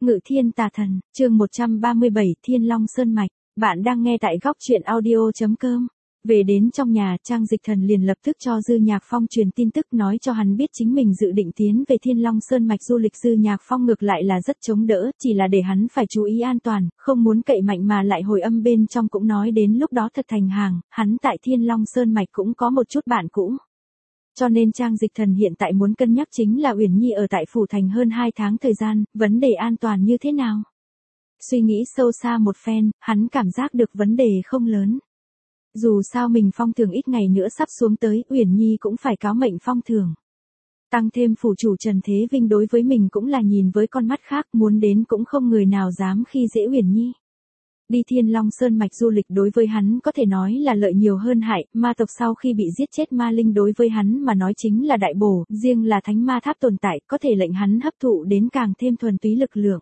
Ngự Thiên Tà Thần, chương 137, Thiên Long Sơn Mạch. Bạn đang nghe tại góc truyện audio.com. Về đến trong nhà, Trang Dịch Thần liền lập tức cho Dư Nhạc Phong truyền tin tức, nói cho hắn biết chính mình dự định tiến về Thiên Long Sơn Mạch du lịch. Dư Nhạc Phong ngược lại là rất chống đỡ, chỉ là để hắn phải chú ý an toàn, không muốn cậy mạnh, mà lại hồi âm bên trong cũng nói đến lúc đó thật thành hàng, hắn tại Thiên Long Sơn Mạch cũng có một chút bạn cũ. Cho nên Trang Dịch Thần hiện tại muốn cân nhắc chính là Uyển Nhi ở tại Phủ Thành hơn 2 tháng thời gian, vấn đề an toàn như thế nào. Suy nghĩ sâu xa một phen, hắn cảm giác được vấn đề không lớn. Dù sao mình phong thưởng ít ngày nữa sắp xuống tới, Uyển Nhi cũng phải cáo mệnh phong thưởng. Tăng thêm phủ chủ Trần Thế Vinh đối với mình cũng là nhìn với con mắt khác, muốn đến cũng không người nào dám khi dễ Uyển Nhi. Đi Thiên Long Sơn Mạch du lịch đối với hắn có thể nói là lợi nhiều hơn hại, ma tộc sau khi bị giết chết ma linh đối với hắn mà nói chính là đại bổ, riêng là thánh ma tháp tồn tại có thể lệnh hắn hấp thụ đến càng thêm thuần túy lực lượng.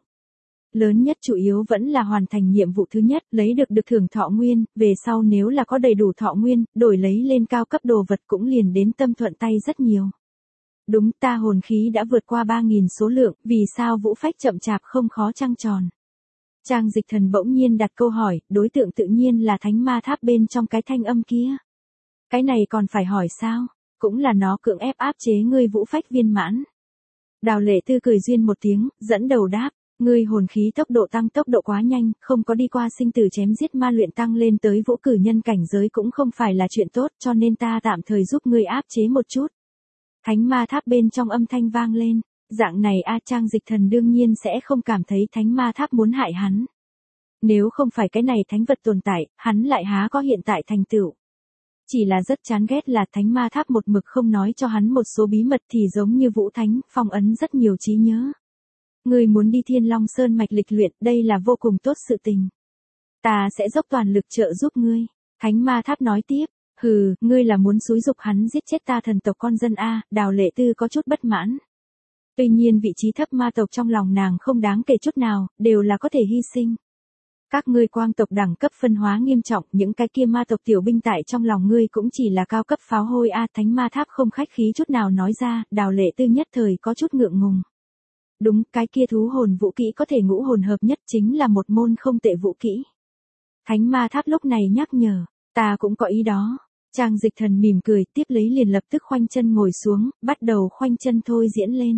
Lớn nhất chủ yếu vẫn là hoàn thành nhiệm vụ thứ nhất, lấy được thưởng thọ nguyên, về sau nếu là có đầy đủ thọ nguyên, đổi lấy lên cao cấp đồ vật cũng liền đến tâm thuận tay rất nhiều. Đúng, ta hồn khí đã vượt qua 3.000 số lượng, vì sao vũ phách chậm chạp không khó trăng tròn. Trang Dịch Thần bỗng nhiên đặt câu hỏi, đối tượng tự nhiên là thánh ma tháp bên trong cái thanh âm kia. Cái này còn phải hỏi sao, cũng là nó cưỡng ép áp chế ngươi vũ phách viên mãn. Đào Lệ Tư cười duyên một tiếng, dẫn đầu đáp, ngươi hồn khí tốc độ quá nhanh, không có đi qua sinh tử chém giết ma luyện tăng lên tới vũ cử nhân cảnh giới cũng không phải là chuyện tốt, cho nên ta tạm thời giúp ngươi áp chế một chút. Thánh ma tháp bên trong âm thanh vang lên. Dạng này Trang Dịch Thần đương nhiên sẽ không cảm thấy thánh ma tháp muốn hại hắn. Nếu không phải cái này thánh vật tồn tại, hắn lại há có hiện tại thành tựu. Chỉ là rất chán ghét là thánh ma tháp một mực không nói cho hắn một số bí mật, thì giống như Vũ Thánh, phong ấn rất nhiều trí nhớ. Ngươi muốn đi Thiên Long Sơn Mạch lịch luyện, đây là vô cùng tốt sự tình. Ta sẽ dốc toàn lực trợ giúp ngươi. Thánh ma tháp nói tiếp, hừ, ngươi là muốn xúi dục hắn giết chết ta thần tộc con dân Đào Lệ Tư có chút bất mãn. Tuy nhiên vị trí thấp ma tộc trong lòng nàng không đáng kể chút nào, đều là có thể hy sinh. Các ngươi quang tộc đẳng cấp phân hóa nghiêm trọng, những cái kia ma tộc tiểu binh tại trong lòng ngươi cũng chỉ là cao cấp pháo hôi Thánh ma tháp không khách khí chút nào nói ra, Đào Lệ Tư nhất thời có chút ngượng ngùng. Đúng, cái kia thú hồn vũ kỹ có thể ngũ hồn hợp nhất chính là một môn không tệ vũ kỹ. Thánh ma tháp lúc này nhắc nhở, ta cũng có ý đó. Trang Dịch Thần mỉm cười, tiếp lấy liền lập tức khoanh chân ngồi xuống, bắt đầu khoanh chân thôi diễn lên.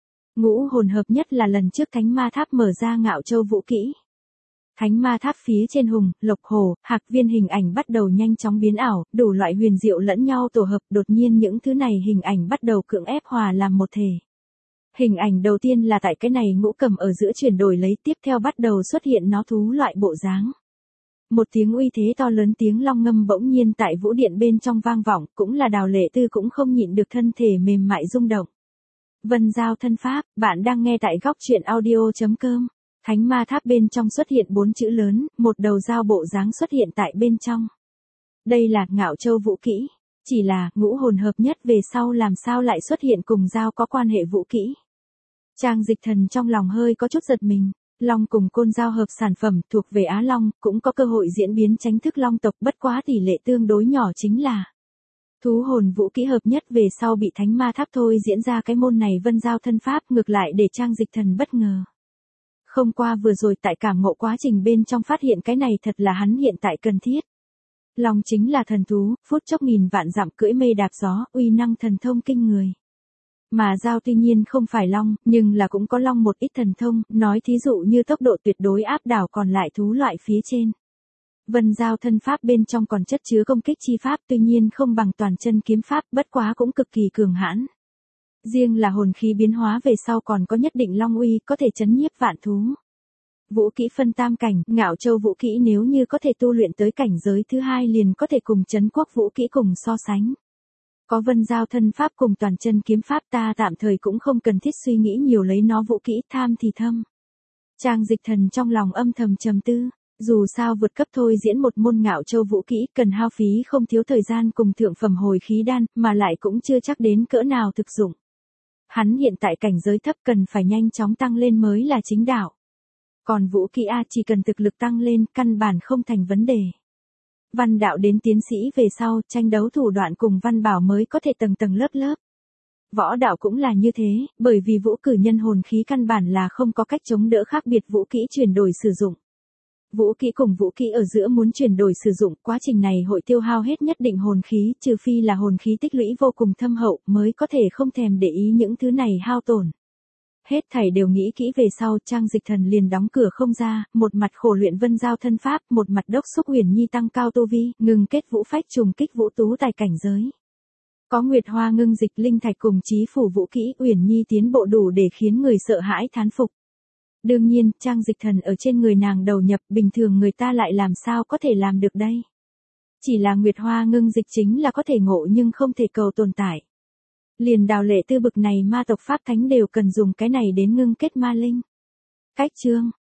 Ngũ hồn hợp nhất là lần trước thánh ma tháp mở ra Ngạo Châu vũ kỹ. Thánh ma tháp phía trên hùng, lộc hổ, hạc viên hình ảnh bắt đầu nhanh chóng biến ảo, đủ loại huyền diệu lẫn nhau tổ hợp, đột nhiên những thứ này hình ảnh bắt đầu cưỡng ép hòa làm một thể. Hình ảnh đầu tiên là tại cái này ngũ cầm ở giữa chuyển đổi lấy, tiếp theo bắt đầu xuất hiện nó thú loại bộ dáng. Một tiếng uy thế to lớn tiếng long ngâm bỗng nhiên tại vũ điện bên trong vang vọng, cũng là Đào Lệ Tư cũng không nhịn được thân thể mềm mại rung động. Vân Giao thân pháp, bạn đang nghe tại góc truyện audio.com. Thánh ma tháp bên trong xuất hiện 4 chữ lớn, một đầu dao bộ dáng xuất hiện tại bên trong. Đây là Ngạo Châu vũ kỹ, chỉ là ngũ hồn hợp nhất về sau làm sao lại xuất hiện cùng dao có quan hệ vũ kỹ. Trang Dịch Thần trong lòng hơi có chút giật mình, long cùng côn dao hợp sản phẩm thuộc về Á Long, cũng có cơ hội diễn biến tránh thức long tộc, bất quá tỷ lệ tương đối nhỏ chính là thú hồn vũ kỹ hợp nhất về sau bị thánh ma tháp thôi diễn ra cái môn này Vân Giao thân pháp, ngược lại để Trang Dịch Thần bất ngờ. Không qua vừa rồi tại cảm ngộ quá trình bên trong phát hiện cái này thật là hắn hiện tại cần thiết. Long chính là thần thú, phút chốc nghìn vạn dặm cưỡi mây đạp gió, uy năng thần thông kinh người. Mà Giao tuy nhiên không phải long, nhưng là cũng có long một ít thần thông, nói thí dụ như tốc độ tuyệt đối áp đảo còn lại thú loại phía trên. Vân Giao thân pháp bên trong còn chất chứa công kích chi pháp, tuy nhiên không bằng toàn chân kiếm pháp, bất quá cũng cực kỳ cường hãn. Riêng là hồn khí biến hóa về sau còn có nhất định long uy, có thể chấn nhiếp vạn thú. Vũ kỹ phân tam cảnh, Ngạo Châu vũ kỹ nếu như có thể tu luyện tới cảnh giới thứ 2 liền có thể cùng Trấn Quốc vũ kỹ cùng so sánh. Có Vân Giao thân pháp cùng toàn chân kiếm pháp, ta tạm thời cũng không cần thiết suy nghĩ nhiều lấy nó vũ kỹ, tham thì thâm. Trang Dịch Thần trong lòng âm thầm trầm tư. Dù sao vượt cấp thôi diễn một môn Ngạo Châu vũ kỹ cần hao phí không thiếu thời gian cùng thượng phẩm hồi khí đan, mà lại cũng chưa chắc đến cỡ nào thực dụng. Hắn hiện tại cảnh giới thấp cần phải nhanh chóng tăng lên mới là chính đạo. Còn vũ kỹ chỉ cần thực lực tăng lên, căn bản không thành vấn đề. Văn đạo đến tiến sĩ về sau, tranh đấu thủ đoạn cùng văn bảo mới có thể tầng tầng lớp lớp. Võ đạo cũng là như thế, bởi vì vũ cử nhân hồn khí căn bản là không có cách chống đỡ khác biệt vũ kỹ chuyển đổi sử dụng. Vũ kỹ cùng vũ kỹ ở giữa muốn chuyển đổi sử dụng, quá trình này hội tiêu hao hết nhất định hồn khí, trừ phi là hồn khí tích lũy vô cùng thâm hậu mới có thể không thèm để ý những thứ này hao tổn. Hết thảy đều nghĩ kỹ về sau, Trang Dịch Thần liền đóng cửa không ra, một mặt khổ luyện vân giao thân pháp, một mặt đốc xúc Uyển Nhi tăng cao tu vi, ngừng kết vũ phách trùng kích vũ tú tài cảnh giới. Có Nguyệt Hoa ngưng dịch linh thạch cùng chí phủ vũ kỹ, Uyển Nhi tiến bộ đủ để khiến người sợ hãi thán phục. Đương nhiên, Trang Dịch Thần ở trên người nàng đầu nhập, bình thường người ta lại làm sao có thể làm được đây. Chỉ là Nguyệt Hoa ngưng dịch chính là có thể ngộ nhưng không thể cầu tồn tại. Liền Đào Lệ Tư bực này ma tộc pháp thánh đều cần dùng cái này đến ngưng kết ma linh. Cách chương